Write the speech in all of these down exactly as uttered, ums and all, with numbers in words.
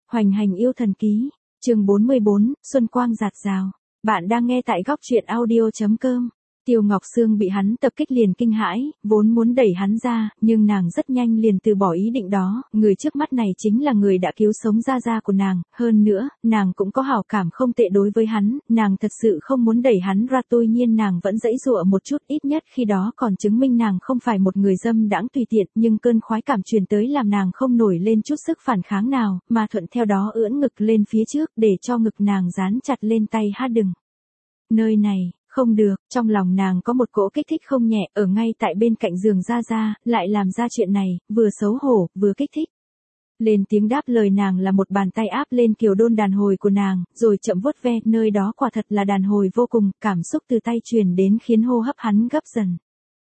Hoành hành yêu thần ký, chương bốn mươi bốn, Xuân Quang rạt rào. Bạn đang nghe tại góc truyện audio chấm com. Tiêu Ngọc Sương bị hắn tập kích liền kinh hãi, vốn muốn đẩy hắn ra, nhưng nàng rất nhanh liền từ bỏ ý định đó, người trước mắt này chính là người đã cứu sống Gia Gia của nàng, hơn nữa, nàng cũng có hảo cảm không tệ đối với hắn, nàng thật sự không muốn đẩy hắn ra, tuy nhiên nàng vẫn giãy giụa một chút, ít nhất khi đó còn chứng minh nàng không phải một người dâm đãng tùy tiện, nhưng cơn khoái cảm truyền tới làm nàng không nổi lên chút sức phản kháng nào, mà thuận theo đó ưỡn ngực lên phía trước để cho ngực nàng dán chặt lên tay ha đừng. Nơi này. Không được, trong lòng nàng có một cỗ kích thích không nhẹ, ở ngay tại bên cạnh giường Gia Gia, lại làm ra chuyện này, vừa xấu hổ, vừa kích thích. Lên tiếng đáp lời nàng là một bàn tay áp lên kiều đôn đàn hồi của nàng, rồi chậm vuốt ve, nơi đó quả thật là đàn hồi vô cùng, cảm xúc từ tay truyền đến khiến hô hấp hắn gấp dần.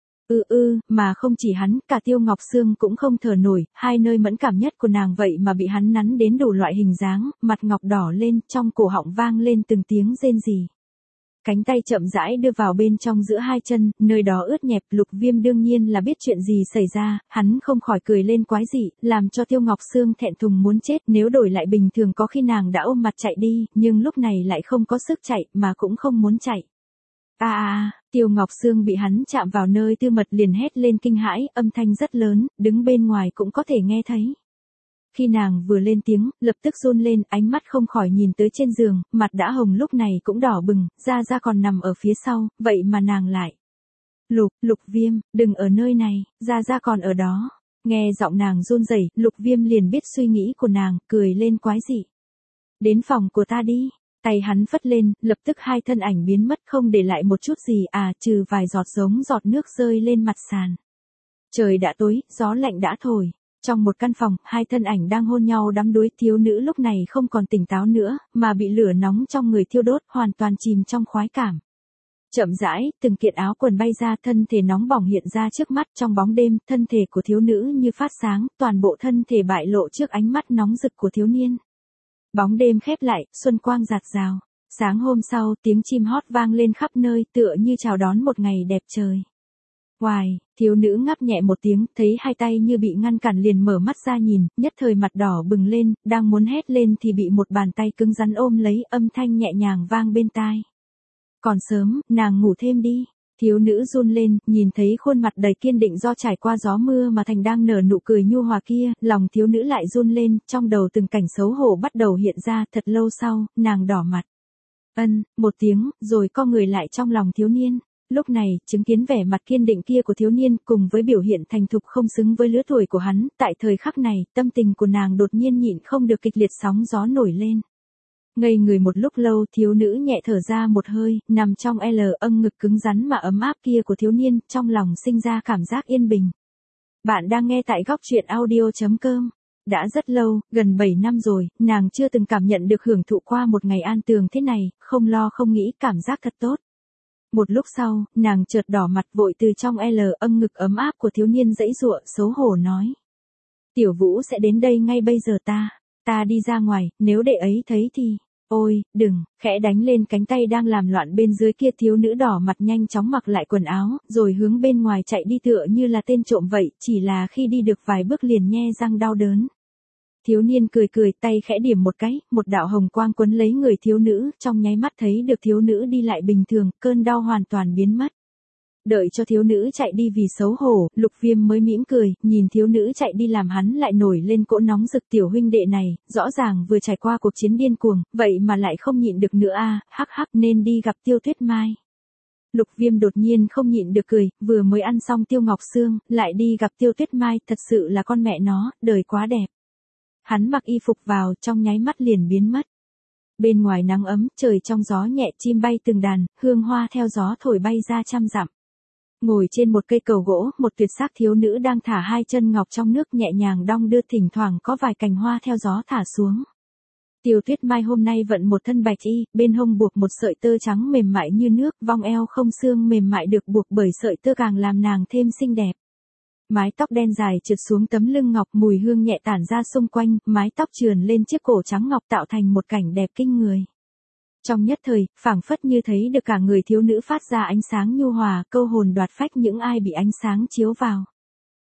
Ừ ư, mà không chỉ hắn, cả Tiêu Ngọc Sương cũng không thở nổi, hai nơi mẫn cảm nhất của nàng vậy mà bị hắn nắn đến đủ loại hình dáng, mặt ngọc đỏ lên, trong cổ họng vang lên từng tiếng rên rỉ. Cánh tay chậm rãi đưa vào bên trong giữa hai chân, nơi đó ướt nhẹp, Lục Viêm đương nhiên là biết chuyện gì xảy ra, hắn không khỏi cười lên quái dị, làm cho Tiêu Ngọc Sương thẹn thùng muốn chết, nếu đổi lại bình thường có khi nàng đã ôm mặt chạy đi, nhưng lúc này lại không có sức chạy, mà cũng không muốn chạy. A à, a, Tiêu Ngọc Sương bị hắn chạm vào nơi tư mật liền hét lên kinh hãi, âm thanh rất lớn, đứng bên ngoài cũng có thể nghe thấy. Khi nàng vừa lên tiếng, lập tức run lên, ánh mắt không khỏi nhìn tới trên giường, mặt đã hồng lúc này cũng đỏ bừng, Gia Gia còn nằm ở phía sau, vậy mà nàng lại. Lục, Lục Viêm, đừng ở nơi này, Gia Gia còn ở đó. Nghe giọng nàng run rẩy, Lục Viêm liền biết suy nghĩ của nàng, cười lên quái dị. Đến phòng của ta đi. Tay hắn phất lên, lập tức hai thân ảnh biến mất không để lại một chút gì à, trừ vài giọt giống giọt nước rơi lên mặt sàn. Trời đã tối, gió lạnh đã thổi. Trong một căn phòng, hai thân ảnh đang hôn nhau đắm đuối, thiếu nữ lúc này không còn tỉnh táo nữa, mà bị lửa nóng trong người thiêu đốt, hoàn toàn chìm trong khoái cảm. Chậm rãi, từng kiện áo quần bay ra, thân thể nóng bỏng hiện ra trước mắt, trong bóng đêm, thân thể của thiếu nữ như phát sáng, toàn bộ thân thể bại lộ trước ánh mắt nóng rực của thiếu niên. Bóng đêm khép lại, xuân quang rạt rào. Sáng hôm sau, tiếng chim hót vang lên khắp nơi, tựa như chào đón một ngày đẹp trời. Hoài, thiếu nữ ngáp nhẹ một tiếng, thấy hai tay như bị ngăn cản liền mở mắt ra nhìn, nhất thời mặt đỏ bừng lên, đang muốn hét lên thì bị một bàn tay cứng rắn ôm lấy, âm thanh nhẹ nhàng vang bên tai. Còn sớm, nàng ngủ thêm đi. Thiếu nữ run lên, nhìn thấy khuôn mặt đầy kiên định do trải qua gió mưa mà thành đang nở nụ cười nhu hòa kia, lòng thiếu nữ lại run lên, trong đầu từng cảnh xấu hổ bắt đầu hiện ra, thật lâu sau, nàng đỏ mặt. Ân, một tiếng, rồi co người lại trong lòng thiếu niên. Lúc này, chứng kiến vẻ mặt kiên định kia của thiếu niên cùng với biểu hiện thành thục không xứng với lứa tuổi của hắn, tại thời khắc này, tâm tình của nàng đột nhiên nhịn không được kịch liệt sóng gió nổi lên. Ngây người một lúc lâu, thiếu nữ nhẹ thở ra một hơi, nằm trong L âng ngực cứng rắn mà ấm áp kia của thiếu niên, trong lòng sinh ra cảm giác yên bình. Bạn đang nghe tại góc truyện audio chấm com. Đã rất lâu, gần bảy năm rồi, nàng chưa từng cảm nhận được hưởng thụ qua một ngày an tường thế này, không lo không nghĩ, cảm giác thật tốt. Một lúc sau, nàng chợt đỏ mặt vội từ trong L âng ngực ấm áp của thiếu niên giãy giụa, xấu hổ nói. Tiểu Vũ sẽ đến đây ngay bây giờ ta, ta đi ra ngoài, nếu đệ ấy thấy thì, ôi, đừng, khẽ đánh lên cánh tay đang làm loạn bên dưới kia, thiếu nữ đỏ mặt nhanh chóng mặc lại quần áo, rồi hướng bên ngoài chạy đi tựa như là tên trộm vậy, chỉ là khi đi được vài bước liền nhe răng đau đớn. Thiếu niên cười cười, tay khẽ điểm một cái, một đạo hồng quang quấn lấy người thiếu nữ, trong nháy mắt thấy được thiếu nữ đi lại bình thường, cơn đau hoàn toàn biến mất. Đợi cho thiếu nữ chạy đi vì xấu hổ, Lục Viêm mới mỉm cười, nhìn thiếu nữ chạy đi làm hắn lại nổi lên cỗ nóng rực, tiểu huynh đệ này, rõ ràng vừa trải qua cuộc chiến điên cuồng, vậy mà lại không nhịn được nữa a, hắc hắc, nên đi gặp Tiêu Tuyết Mai. Lục Viêm đột nhiên không nhịn được cười, vừa mới ăn xong Tiêu Ngọc Sương, lại đi gặp Tiêu Tuyết Mai, thật sự là con mẹ nó, đời quá đẹp. Hắn mặc y phục vào, trong nháy mắt liền biến mất. Bên ngoài nắng ấm, trời trong gió nhẹ, chim bay từng đàn, hương hoa theo gió thổi bay ra trăm dặm. Ngồi trên một cây cầu gỗ, một tuyệt sắc thiếu nữ đang thả hai chân ngọc trong nước nhẹ nhàng đong đưa, thỉnh thoảng có vài cành hoa theo gió thả xuống. Tiêu Tuyết Mai hôm nay vận một thân bạch y, bên hông buộc một sợi tơ trắng mềm mại như nước, vòng eo không xương mềm mại được buộc bởi sợi tơ càng làm nàng thêm xinh đẹp. Mái tóc đen dài trượt xuống tấm lưng ngọc, mùi hương nhẹ tản ra xung quanh, mái tóc trườn lên chiếc cổ trắng ngọc tạo thành một cảnh đẹp kinh người. Trong nhất thời, phảng phất như thấy được cả người thiếu nữ phát ra ánh sáng nhu hòa, câu hồn đoạt phách những ai bị ánh sáng chiếu vào.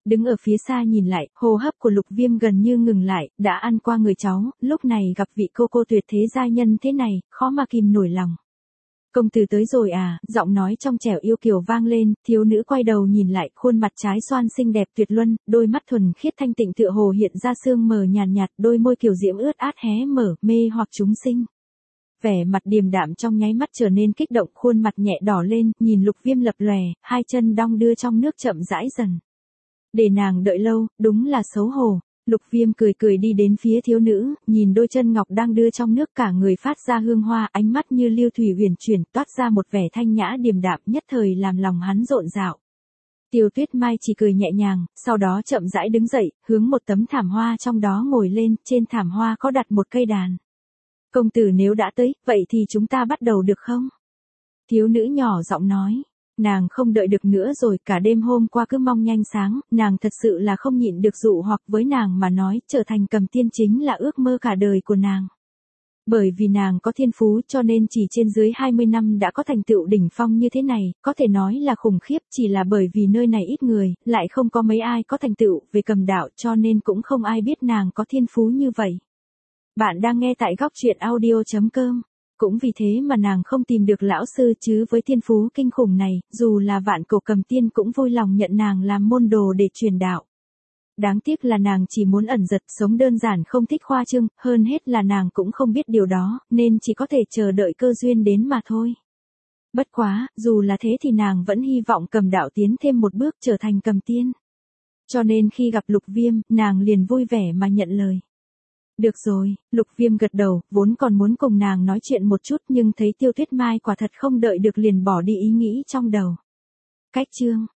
Đứng ở phía xa nhìn lại, hô hấp của Lục Viêm gần như ngừng lại, đã ăn qua người cháu, lúc này gặp vị cô cô tuyệt thế giai nhân thế này, khó mà kìm nổi lòng. Công tử tới rồi à, giọng nói trong trẻo yêu kiều vang lên, thiếu nữ quay đầu nhìn lại, khuôn mặt trái xoan xinh đẹp tuyệt luân, đôi mắt thuần khiết thanh tịnh tựa hồ hiện ra sương mờ nhàn nhạt, nhạt, đôi môi kiều diễm ướt át hé mở, mê hoặc chúng sinh. Vẻ mặt điềm đạm trong nháy mắt trở nên kích động, khuôn mặt nhẹ đỏ lên, nhìn Lục Viêm lập lòe, hai chân đong đưa trong nước chậm rãi dần. Để nàng đợi lâu, đúng là xấu hổ. Lục Viêm cười cười đi đến phía thiếu nữ, nhìn đôi chân ngọc đang đưa trong nước, cả người phát ra hương hoa, ánh mắt như lưu thủy huyền chuyển, toát ra một vẻ thanh nhã điềm đạm, nhất thời làm lòng hắn rộn rạo. Tiêu Tuyết Mai chỉ cười nhẹ nhàng, sau đó chậm rãi đứng dậy, hướng một tấm thảm hoa trong đó ngồi lên, trên thảm hoa có đặt một cây đàn. Công tử nếu đã tới, vậy thì chúng ta bắt đầu được không? Thiếu nữ nhỏ giọng nói. Nàng không đợi được nữa rồi, cả đêm hôm qua cứ mong nhanh sáng, nàng thật sự là không nhịn được dụ hoặc, với nàng mà nói, trở thành cầm tiên chính là ước mơ cả đời của nàng. Bởi vì nàng có thiên phú cho nên chỉ trên dưới hai mươi năm đã có thành tựu đỉnh phong như thế này, có thể nói là khủng khiếp, chỉ là bởi vì nơi này ít người, lại không có mấy ai có thành tựu về cầm đạo, cho nên cũng không ai biết nàng có thiên phú như vậy. Bạn đang nghe tại góc truyện audio chấm com. Cũng vì thế mà nàng không tìm được lão sư, chứ với thiên phú kinh khủng này, dù là vạn cổ cầm tiên cũng vui lòng nhận nàng làm môn đồ để truyền đạo. Đáng tiếc là nàng chỉ muốn ẩn giật, sống đơn giản, không thích khoa trương, hơn hết là nàng cũng không biết điều đó, nên chỉ có thể chờ đợi cơ duyên đến mà thôi. Bất quá, dù là thế thì nàng vẫn hy vọng cầm đạo tiến thêm một bước, trở thành cầm tiên. Cho nên khi gặp Lục Viêm, nàng liền vui vẻ mà nhận lời. Được rồi, Lục Viêm gật đầu, vốn còn muốn cùng nàng nói chuyện một chút, nhưng thấy Tiêu Tuyết Mai quả thật không đợi được liền bỏ đi ý nghĩ trong đầu. Cách chương